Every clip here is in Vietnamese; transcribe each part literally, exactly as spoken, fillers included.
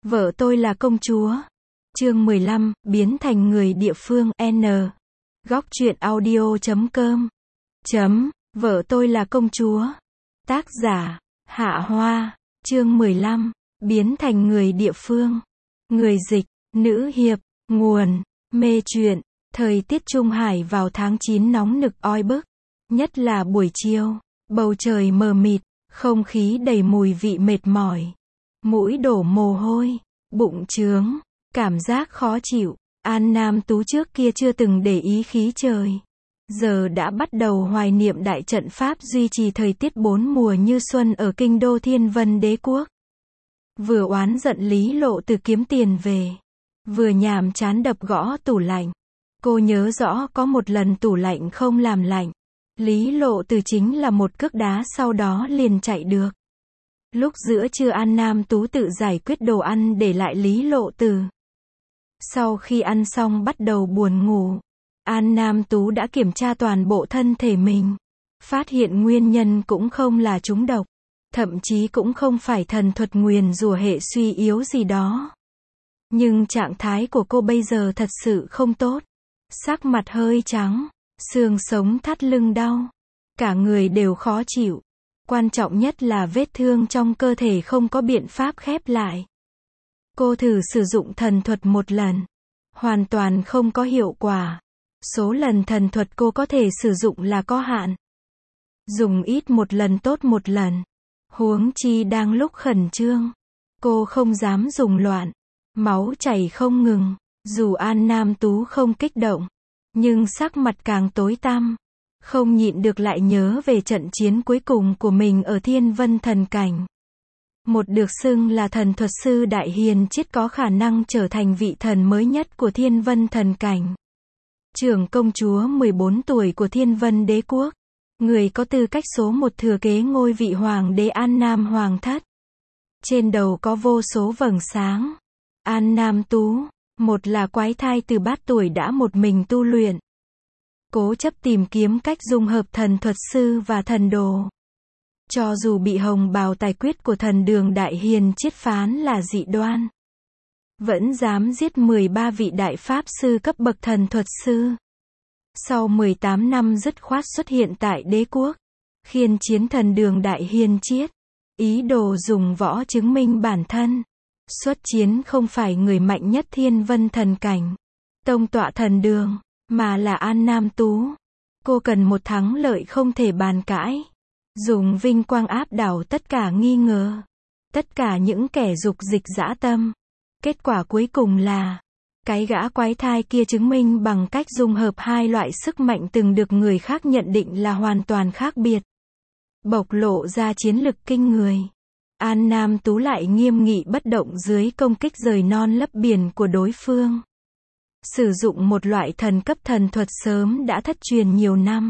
Vợ tôi là công chúa. Chương mười lăm, biến thành người địa phương. N. Góc truyện audio chấm com. Chấm. Vợ tôi là công chúa. Tác giả, Hạ Hoa. Chương mười lăm, biến thành người địa phương. Người dịch, nữ hiệp. Nguồn, mê truyện. Thời tiết Trung Hải vào tháng chín nóng nực oi bức. Nhất là buổi chiều. Bầu trời mờ mịt, không khí đầy mùi vị mệt mỏi. Mũi đổ mồ hôi, bụng trướng, cảm giác khó chịu. An Nam Tú trước kia chưa từng để ý khí trời. Giờ đã bắt đầu hoài niệm đại trận pháp duy trì thời tiết bốn mùa như xuân ở kinh đô Thiên Vân Đế Quốc. Vừa oán giận Lý Lộ Từ kiếm tiền về, vừa nhàm chán đập gõ tủ lạnh. Cô nhớ rõ có một lần tủ lạnh không làm lạnh. Lý Lộ Từ chính là một cước đá sau đó liền chạy được. Lúc giữa trưa An Nam Tú tự giải quyết đồ ăn để lại Lý Lộ Từ. Sau khi ăn xong bắt đầu buồn ngủ. An Nam Tú đã kiểm tra toàn bộ thân thể mình. Phát hiện nguyên nhân cũng không là trúng độc. Thậm chí cũng không phải thần thuật nguyền rủa hệ suy yếu gì đó. Nhưng trạng thái của cô bây giờ thật sự không tốt. Sắc mặt hơi trắng, xương sống thắt lưng đau. Cả người đều khó chịu. Quan trọng nhất là vết thương trong cơ thể không có biện pháp khép lại. Cô thử sử dụng thần thuật một lần. Hoàn toàn không có hiệu quả. Số lần thần thuật cô có thể sử dụng là có hạn. Dùng ít một lần tốt một lần. Huống chi đang lúc khẩn trương. Cô không dám dùng loạn. Máu chảy không ngừng. Dù An Nam Tú không kích động. Nhưng sắc mặt càng tối tăm. Không nhịn được lại nhớ về trận chiến cuối cùng của mình ở Thiên Vân Thần Cảnh. Một được xưng là thần thuật sư Đại Hiền Chiết có khả năng trở thành vị thần mới nhất của Thiên Vân Thần Cảnh. Trưởng công chúa mười bốn tuổi của Thiên Vân Đế Quốc. Người có tư cách số một thừa kế ngôi vị hoàng đế An Nam Hoàng thất. Trên đầu có vô số vầng sáng. An Nam Tú, một là quái thai từ bát tuổi đã một mình tu luyện. Cố chấp tìm kiếm cách dung hợp thần thuật sư và thần đồ. Cho dù bị hồng bào tài quyết của thần Đường Đại Hiền Chiết phán là dị đoan. Vẫn dám giết mười ba vị đại pháp sư cấp bậc thần thuật sư. Sau mười tám năm dứt khoát xuất hiện tại đế quốc. Khiên chiến thần Đường Đại Hiền Chiết. Ý đồ dùng võ chứng minh bản thân. Xuất chiến không phải người mạnh nhất Thiên Vân Thần Cảnh. Tông tọa thần Đường. Mà là An Nam Tú. Cô cần một thắng lợi không thể bàn cãi. Dùng vinh quang áp đảo tất cả nghi ngờ. Tất cả những kẻ dục dịch dã tâm. Kết quả cuối cùng là cái gã quái thai kia chứng minh bằng cách dung hợp hai loại sức mạnh từng được người khác nhận định là hoàn toàn khác biệt. Bộc lộ ra chiến lực kinh người. An Nam Tú lại nghiêm nghị bất động dưới công kích rời non lấp biển của đối phương. Sử dụng một loại thần cấp thần thuật sớm đã thất truyền nhiều năm.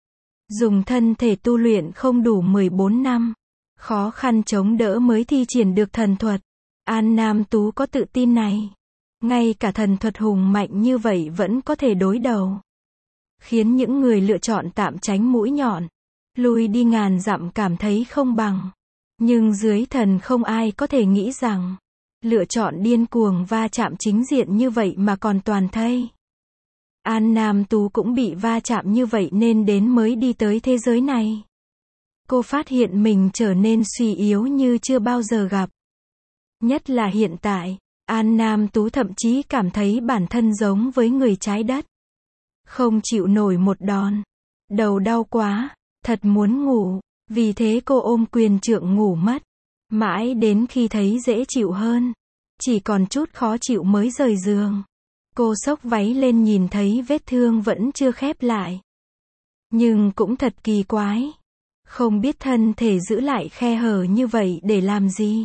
Dùng thân thể tu luyện không đủ mười bốn năm. Khó khăn chống đỡ mới thi triển được thần thuật. An Nam Tú có tự tin này. Ngay cả thần thuật hùng mạnh như vậy vẫn có thể đối đầu. Khiến những người lựa chọn tạm tránh mũi nhọn. Lùi đi ngàn dặm cảm thấy không bằng. Nhưng dưới thần không ai có thể nghĩ rằng. Lựa chọn điên cuồng va chạm chính diện như vậy mà còn toàn thây. An Nam Tú cũng bị va chạm như vậy nên đến mới đi tới thế giới này. Cô phát hiện mình trở nên suy yếu như chưa bao giờ gặp. Nhất là hiện tại, An Nam Tú thậm chí cảm thấy bản thân giống với người trái đất. Không chịu nổi một đòn. Đầu đau quá, thật muốn ngủ, vì thế cô ôm quyền trượng ngủ mất. Mãi đến khi thấy dễ chịu hơn, chỉ còn chút khó chịu mới rời giường. Cô xốc váy lên nhìn thấy vết thương vẫn chưa khép lại. Nhưng cũng thật kỳ quái. Không biết thân thể giữ lại khe hở như vậy để làm gì.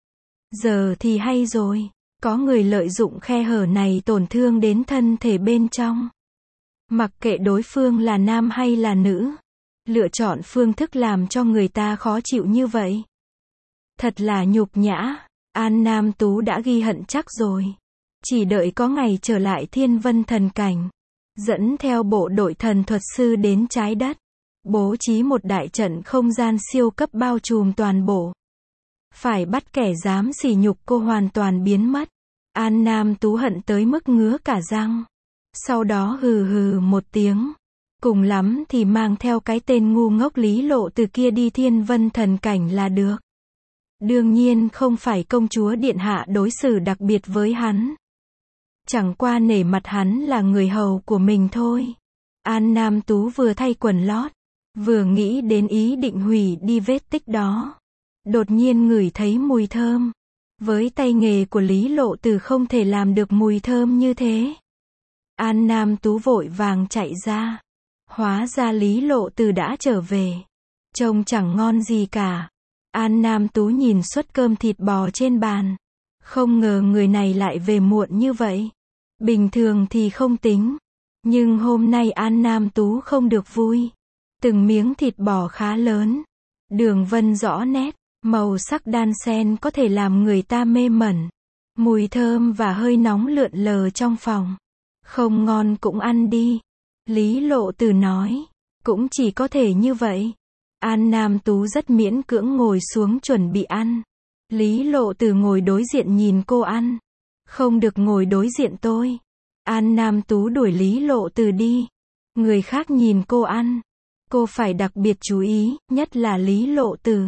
Giờ thì hay rồi. Có người lợi dụng khe hở này tổn thương đến thân thể bên trong. Mặc kệ đối phương là nam hay là nữ. Lựa chọn phương thức làm cho người ta khó chịu như vậy. Thật là nhục nhã. An Nam Tú đã ghi hận chắc rồi. Chỉ đợi có ngày trở lại Thiên Vân Thần Cảnh. Dẫn theo bộ đội thần thuật sư đến trái đất. Bố trí một đại trận không gian siêu cấp bao trùm toàn bộ. Phải bắt kẻ dám sỉ nhục cô hoàn toàn biến mất. An Nam Tú hận tới mức ngứa cả răng. Sau đó hừ hừ một tiếng. Cùng lắm thì mang theo cái tên ngu ngốc Lý Lộ Từ kia đi Thiên Vân Thần Cảnh là được. Đương nhiên không phải công chúa điện hạ đối xử đặc biệt với hắn. Chẳng qua nể mặt hắn là người hầu của mình thôi. An Nam Tú vừa thay quần lót, vừa nghĩ đến ý định hủy đi vết tích đó. Đột nhiên ngửi thấy mùi thơm. Với tay nghề của Lý Lộ Từ không thể làm được mùi thơm như thế. An Nam Tú vội vàng chạy ra. Hóa ra Lý Lộ Từ đã trở về. Trông chẳng ngon gì cả. An Nam Tú nhìn suất cơm thịt bò trên bàn. Không ngờ người này lại về muộn như vậy. Bình thường thì không tính. Nhưng hôm nay An Nam Tú không được vui. Từng miếng thịt bò khá lớn. Đường vân rõ nét. Màu sắc đan xen có thể làm người ta mê mẩn. Mùi thơm và hơi nóng lượn lờ trong phòng. Không ngon cũng ăn đi. Lý Lộ Từ nói. Cũng chỉ có thể như vậy. An Nam Tú rất miễn cưỡng ngồi xuống chuẩn bị ăn. Lý Lộ Từ ngồi đối diện nhìn cô ăn. Không được ngồi đối diện tôi. An Nam Tú đuổi Lý Lộ Từ đi. Người khác nhìn cô ăn. Cô phải đặc biệt chú ý, nhất là Lý Lộ Từ.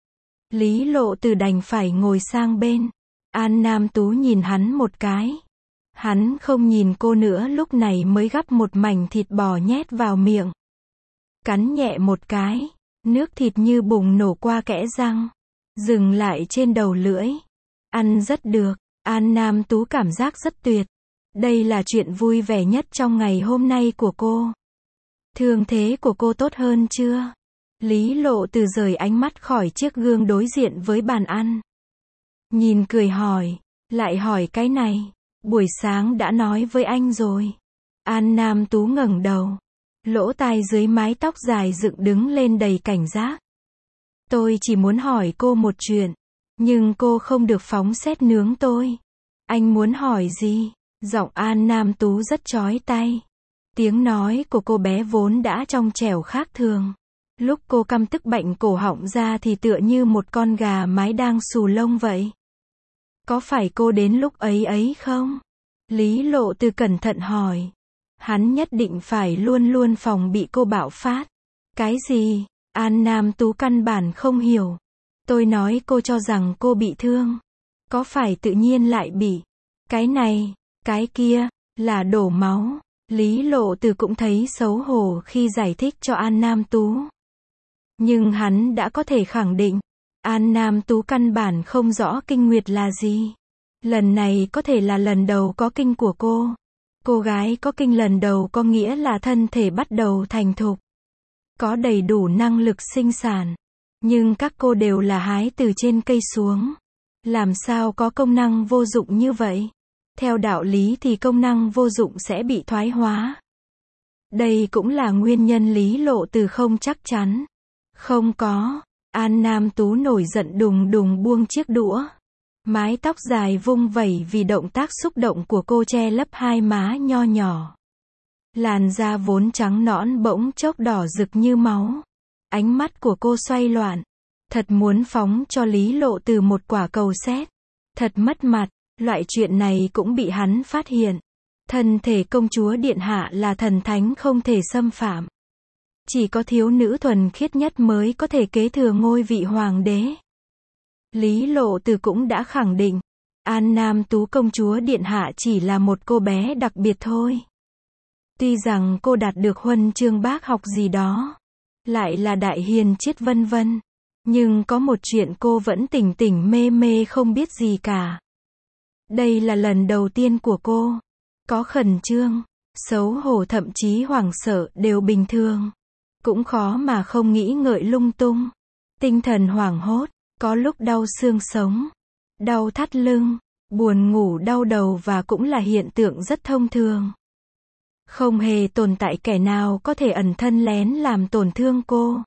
Lý Lộ Từ đành phải ngồi sang bên. An Nam Tú nhìn hắn một cái. Hắn không nhìn cô nữa, lúc này mới gắp một mảnh thịt bò nhét vào miệng. Cắn nhẹ một cái. Nước thịt như bùng nổ qua kẽ răng. Dừng lại trên đầu lưỡi. Ăn rất được. An Nam Tú cảm giác rất tuyệt. Đây là chuyện vui vẻ nhất trong ngày hôm nay của cô. Thương thế của cô tốt hơn chưa? Lý Lộ Từ rời ánh mắt khỏi chiếc gương đối diện với bàn ăn. Nhìn cười hỏi. Lại hỏi cái này. Buổi sáng đã nói với anh rồi. An Nam Tú ngẩng đầu. Lỗ tai dưới mái tóc dài dựng đứng lên đầy cảnh giác. Tôi chỉ muốn hỏi cô một chuyện. Nhưng cô không được phóng xét nướng tôi. Anh muốn hỏi gì? Giọng An Nam Tú rất chói tai. Tiếng nói của cô bé vốn đã trong trẻo khác thường. Lúc cô căm tức bệnh cổ họng ra thì tựa như một con gà mái đang xù lông vậy. Có phải cô đến lúc ấy ấy không? Lý Lộ Từ cẩn thận hỏi. Hắn nhất định phải luôn luôn phòng bị cô bạo phát. Cái gì? An Nam Tú căn bản không hiểu. Tôi nói cô cho rằng cô bị thương. Có phải tự nhiên lại bị? Cái này, cái kia, là đổ máu. Lý Lộ Từ cũng thấy xấu hổ khi giải thích cho An Nam Tú. Nhưng hắn đã có thể khẳng định. An Nam Tú căn bản không rõ kinh nguyệt là gì. Lần này có thể là lần đầu có kinh của cô. Cô gái có kinh lần đầu có nghĩa là thân thể bắt đầu thành thục. Có đầy đủ năng lực sinh sản. Nhưng các cô đều là hái từ trên cây xuống. Làm sao có công năng vô dụng như vậy? Theo đạo lý thì công năng vô dụng sẽ bị thoái hóa. Đây cũng là nguyên nhân Lý Lộ Từ không chắc chắn. Không có. An Nam Tú nổi giận đùng đùng buông chiếc đũa. Mái tóc dài vung vẩy vì động tác xúc động của cô che lấp hai má nho nhỏ. Làn da vốn trắng nõn bỗng chốc đỏ rực như máu. Ánh mắt của cô xoay loạn. Thật muốn phóng cho Lý Lộ Từ một quả cầu sét. Thật mất mặt. Loại chuyện này cũng bị hắn phát hiện. Thân thể công chúa điện hạ là thần thánh không thể xâm phạm. Chỉ có thiếu nữ thuần khiết nhất mới có thể kế thừa ngôi vị hoàng đế. Lý Lộ Từ cũng đã khẳng định. An Nam Tú công chúa điện hạ chỉ là một cô bé đặc biệt thôi. Tuy rằng cô đạt được huân chương bác học gì đó. Lại là đại hiền triết vân vân. Nhưng có một chuyện cô vẫn tỉnh tỉnh mê mê không biết gì cả. Đây là lần đầu tiên của cô. Có khẩn trương, xấu hổ thậm chí hoảng sợ đều bình thường. Cũng khó mà không nghĩ ngợi lung tung. Tinh thần hoảng hốt, có lúc đau xương sống, đau thắt lưng, buồn ngủ đau đầu và cũng là hiện tượng rất thông thường. Không hề tồn tại kẻ nào có thể ẩn thân lén làm tổn thương cô.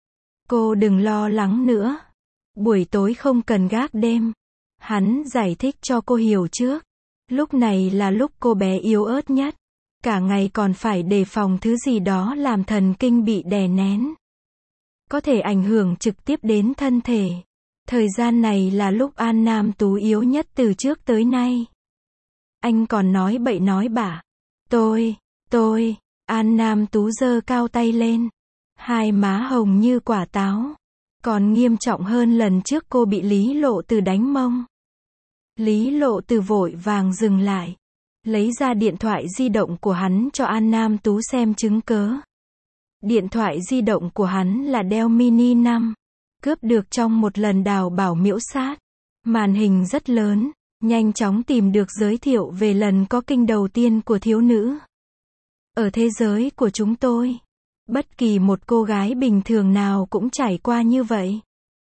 Cô đừng lo lắng nữa. Buổi tối không cần gác đêm. Hắn giải thích cho cô hiểu trước. Lúc này là lúc cô bé yếu ớt nhất. Cả ngày còn phải đề phòng thứ gì đó làm thần kinh bị đè nén. Có thể ảnh hưởng trực tiếp đến thân thể. Thời gian này là lúc An Nam Tú yếu nhất từ trước tới nay. Anh còn nói bậy nói bạ. Tôi, tôi, An Nam Tú giơ cao tay lên. Hai má hồng như quả táo. Còn nghiêm trọng hơn lần trước cô bị Lý Lộ Từ đánh mông. Lý Lộ Từ vội vàng dừng lại. Lấy ra điện thoại di động của hắn cho An Nam Tú xem chứng cớ. Điện thoại di động của hắn là Dell Mini năm. Cướp được trong một lần đào bảo miễu sát. Màn hình rất lớn. Nhanh chóng tìm được giới thiệu về lần có kinh đầu tiên của thiếu nữ. Ở thế giới của chúng tôi, bất kỳ một cô gái bình thường nào cũng trải qua như vậy.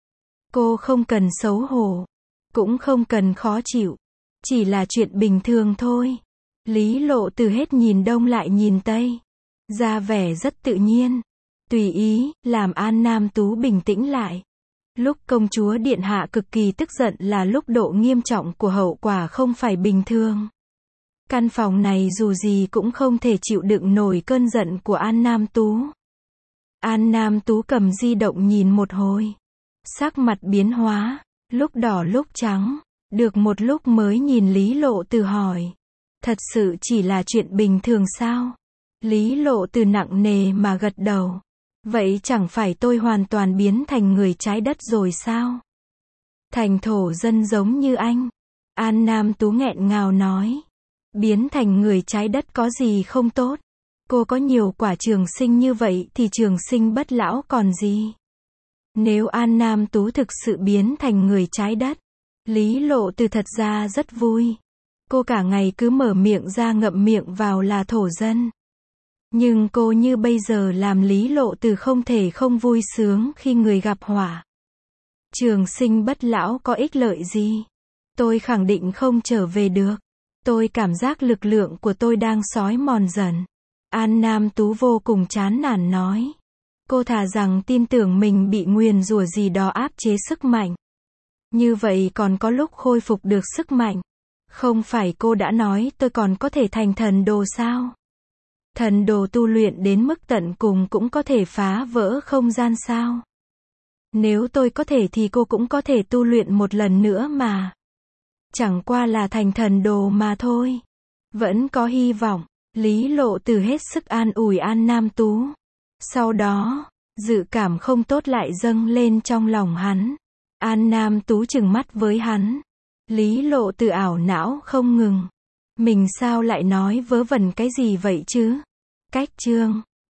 Cô không cần xấu hổ, cũng không cần khó chịu. Chỉ là chuyện bình thường thôi. Lý Lộ Từ hết nhìn đông lại nhìn tây. Ra vẻ rất tự nhiên. Tùy ý, làm An Nam Tú bình tĩnh lại. Lúc công chúa điện hạ cực kỳ tức giận là lúc độ nghiêm trọng của hậu quả không phải bình thường. Căn phòng này dù gì cũng không thể chịu đựng nổi cơn giận của An Nam Tú. An Nam Tú cầm di động nhìn một hồi. Sắc mặt biến hóa, lúc đỏ lúc trắng. Được một lúc mới nhìn Lý Lộ Từ hỏi. Thật sự chỉ là chuyện bình thường sao? Lý Lộ Từ nặng nề mà gật đầu. Vậy chẳng phải tôi hoàn toàn biến thành người trái đất rồi sao? Thành thổ dân giống như anh. An Nam Tú nghẹn ngào nói. Biến thành người trái đất có gì không tốt? Cô có nhiều quả trường sinh như vậy thì trường sinh bất lão còn gì? Nếu An Nam Tú thực sự biến thành người trái đất, Lý Lộ Từ thật ra rất vui. Cô cả ngày cứ mở miệng ra ngậm miệng vào là thổ dân. Nhưng cô như bây giờ làm Lý Lộ Từ không thể không vui sướng khi người gặp họa. Trường sinh bất lão có ích lợi gì? Tôi khẳng định không trở về được. Tôi cảm giác lực lượng của tôi đang xói mòn dần. An Nam Tú vô cùng chán nản nói. Cô thà rằng tin tưởng mình bị nguyền rủa gì đó áp chế sức mạnh. Như vậy còn có lúc khôi phục được sức mạnh. Không phải cô đã nói tôi còn có thể thành thần đồ sao? Thần đồ tu luyện đến mức tận cùng cũng có thể phá vỡ không gian sao? Nếu tôi có thể thì cô cũng có thể tu luyện một lần nữa mà. Chẳng qua là thành thần đồ mà thôi. Vẫn có hy vọng. Lý Lộ Từ hết sức an ủi An Nam Tú. Sau đó, dự cảm không tốt lại dâng lên trong lòng hắn. An Nam Tú trừng mắt với hắn. Lý Lộ Từ ảo não không ngừng. Mình sao lại nói vớ vẩn cái gì vậy chứ? Cách chương